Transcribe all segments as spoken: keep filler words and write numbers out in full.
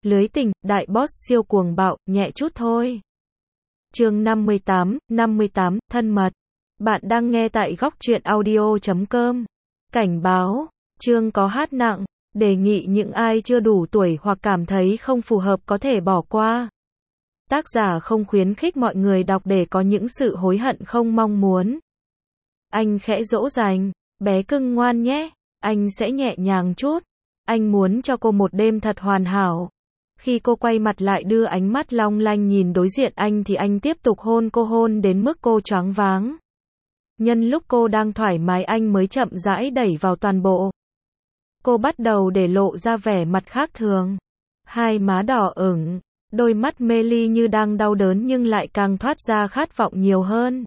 Lưới tình, đại boss siêu cuồng bạo, nhẹ chút thôi. Chương năm mươi tám, năm mươi tám, thân mật. Bạn đang nghe tại góc truyện audio chấm com. Cảnh báo, chương có hát nặng, đề nghị những ai chưa đủ tuổi hoặc cảm thấy không phù hợp có thể bỏ qua. Tác giả không khuyến khích mọi người đọc để có những sự hối hận không mong muốn. Anh khẽ dỗ dành, bé cưng ngoan nhé, anh sẽ nhẹ nhàng chút. Anh muốn cho cô một đêm thật hoàn hảo. Khi cô quay mặt lại đưa ánh mắt long lanh nhìn đối diện anh thì anh tiếp tục hôn cô, hôn đến mức cô choáng váng. Nhân lúc cô đang thoải mái anh mới chậm rãi đẩy vào toàn bộ. Cô bắt đầu để lộ ra vẻ mặt khác thường. Hai má đỏ ửng, đôi mắt mê ly như đang đau đớn nhưng lại càng thoát ra khát vọng nhiều hơn.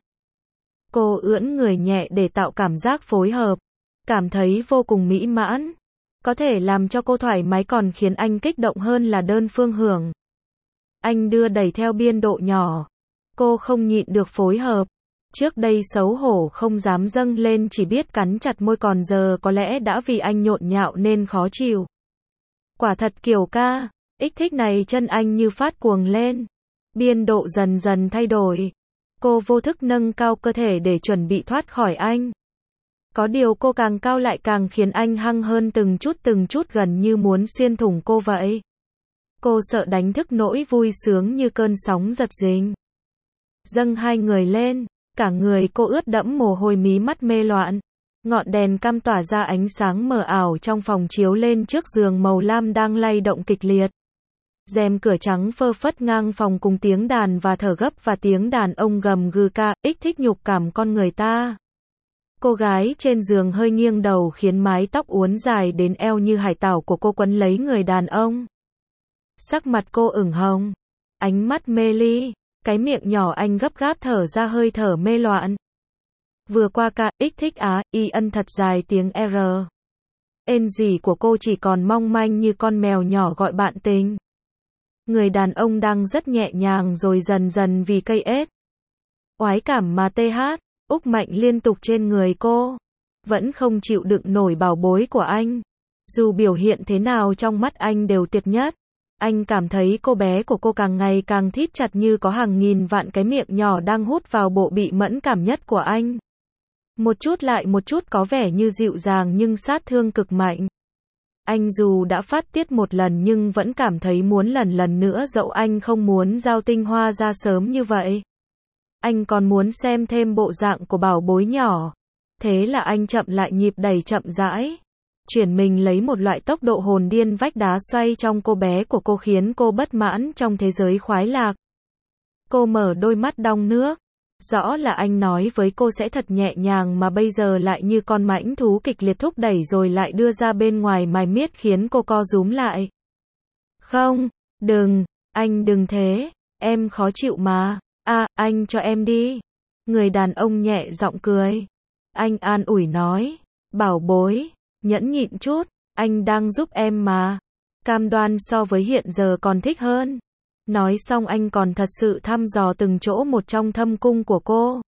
Cô ưỡn người nhẹ để tạo cảm giác phối hợp. Cảm thấy vô cùng mỹ mãn. Có thể làm cho cô thoải mái còn khiến anh kích động hơn là đơn phương hưởng. Anh đưa đẩy theo biên độ nhỏ. Cô không nhịn được phối hợp. Trước đây xấu hổ không dám dâng lên chỉ biết cắn chặt môi, còn giờ có lẽ đã vì anh nhộn nhạo nên khó chịu. Quả thật kiểu ca, ích thích này chân anh như phát cuồng lên. Biên độ dần dần thay đổi. Cô vô thức nâng cao cơ thể để chuẩn bị thoát khỏi anh. Có điều cô càng cao lại càng khiến anh hăng hơn từng chút từng chút, gần như muốn xuyên thủng cô vậy. Cô sợ đánh thức nỗi vui sướng như cơn sóng giật dình. Dâng hai người lên, cả người cô ướt đẫm mồ hôi, mí mắt mê loạn. Ngọn đèn cam tỏa ra ánh sáng mờ ảo trong phòng chiếu lên trước giường màu lam đang lay động kịch liệt. Rèm cửa trắng phơ phất ngang phòng cùng tiếng đàn và thở gấp và tiếng đàn ông gầm gừ ca, ích thích nhục cảm con người ta. Cô gái trên giường hơi nghiêng đầu khiến mái tóc uốn dài đến eo như hải tảo của cô quấn lấy người đàn ông. Sắc mặt cô ửng hồng, ánh mắt mê ly, cái miệng nhỏ anh gấp gáp thở ra hơi thở mê loạn. Vừa qua ca, ích thích á, y ân thật dài tiếng R. Ên gì của cô chỉ còn mong manh như con mèo nhỏ gọi bạn tình. Người đàn ông đang rất nhẹ nhàng rồi dần dần vì cây ết. Oái cảm mà tê hát. Úc mạnh liên tục trên người cô. Vẫn không chịu đựng nổi bảo bối của anh. Dù biểu hiện thế nào trong mắt anh đều tuyệt nhất. Anh cảm thấy cô bé của cô càng ngày càng thít chặt như có hàng nghìn vạn cái miệng nhỏ đang hút vào bộ bị mẫn cảm nhất của anh. Một chút lại một chút có vẻ như dịu dàng nhưng sát thương cực mạnh. Anh dù đã phát tiết một lần nhưng vẫn cảm thấy muốn lần lần nữa, dẫu anh không muốn giao tinh hoa ra sớm như vậy. Anh còn muốn xem thêm bộ dạng của bảo bối nhỏ. Thế là anh chậm lại nhịp đẩy chậm rãi. Chuyển mình lấy một loại tốc độ hồn điên vách đá xoay trong cô bé của cô khiến cô bất mãn trong thế giới khoái lạc. Cô mở đôi mắt đong nước. Rõ là anh nói với cô sẽ thật nhẹ nhàng mà bây giờ lại như con mãnh thú kịch liệt thúc đẩy rồi lại đưa ra bên ngoài mài miết khiến cô co rúm lại. Không, đừng, anh đừng thế, em khó chịu mà. À, anh cho em đi. Người đàn ông nhẹ giọng cười. Anh an ủi nói, bảo bối, nhẫn nhịn chút, anh đang giúp em mà. Cam đoan so với hiện giờ còn thích hơn. Nói xong anh còn thật sự thăm dò từng chỗ một trong thâm cung của cô.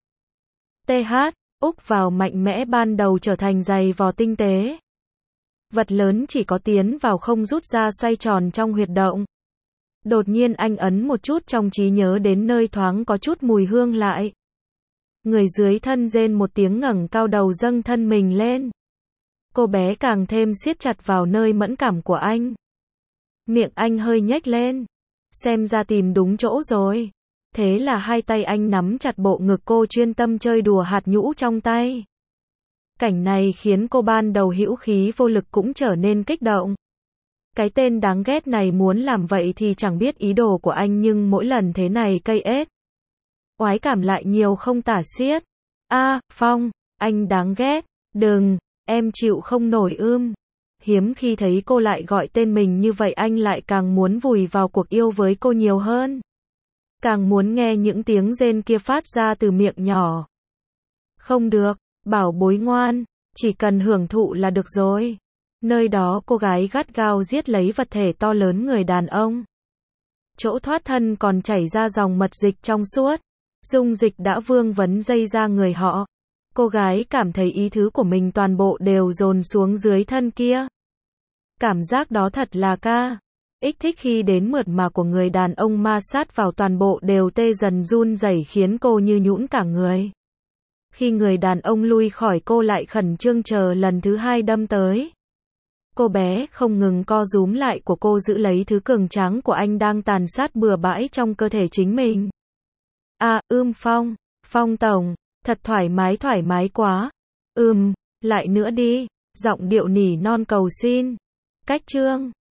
tê hát, úc vào mạnh mẽ ban đầu trở thành giày vò tinh tế. Vật lớn chỉ có tiến vào không rút ra xoay tròn trong huyệt động. Đột nhiên anh ấn một chút trong trí nhớ đến nơi thoáng có chút mùi hương lại. Người dưới thân rên một tiếng ngẩng cao đầu dâng thân mình lên. Cô bé càng thêm siết chặt vào nơi mẫn cảm của anh. Miệng anh hơi nhếch lên. Xem ra tìm đúng chỗ rồi. Thế là hai tay anh nắm chặt bộ ngực cô, chuyên tâm chơi đùa hạt nhũ trong tay. Cảnh này khiến cô ban đầu hữu khí vô lực cũng trở nên kích động. Cái tên đáng ghét này muốn làm vậy thì chẳng biết ý đồ của anh nhưng mỗi lần thế này cây ết. Oái cảm lại nhiều không tả xiết. A, Phong, anh đáng ghét. Đừng, em chịu không nổi ưm. Hiếm khi thấy cô lại gọi tên mình như vậy anh lại càng muốn vùi vào cuộc yêu với cô nhiều hơn. Càng muốn nghe những tiếng rên kia phát ra từ miệng nhỏ. Không được, bảo bối ngoan, chỉ cần hưởng thụ là được rồi. Nơi đó cô gái gắt gao giết lấy vật thể to lớn người đàn ông. Chỗ thoát thân còn chảy ra dòng mật dịch trong suốt. Dung dịch đã vương vấn dây ra người họ. Cô gái cảm thấy ý thứ của mình toàn bộ đều dồn xuống dưới thân kia. Cảm giác đó thật là ca. Ích thích khi đến mượt mà của người đàn ông ma sát vào toàn bộ đều tê dần run rẩy khiến cô như nhũn cả người. Khi người đàn ông lui khỏi cô lại khẩn trương chờ lần thứ hai đâm tới. Cô bé không ngừng co rúm lại của cô giữ lấy thứ cường tráng của anh đang tàn sát bừa bãi trong cơ thể chính mình. À, ưm Phong, Phong tổng, thật thoải mái thoải mái quá. Ừm, lại nữa đi, giọng điệu nỉ non cầu xin. Cách chương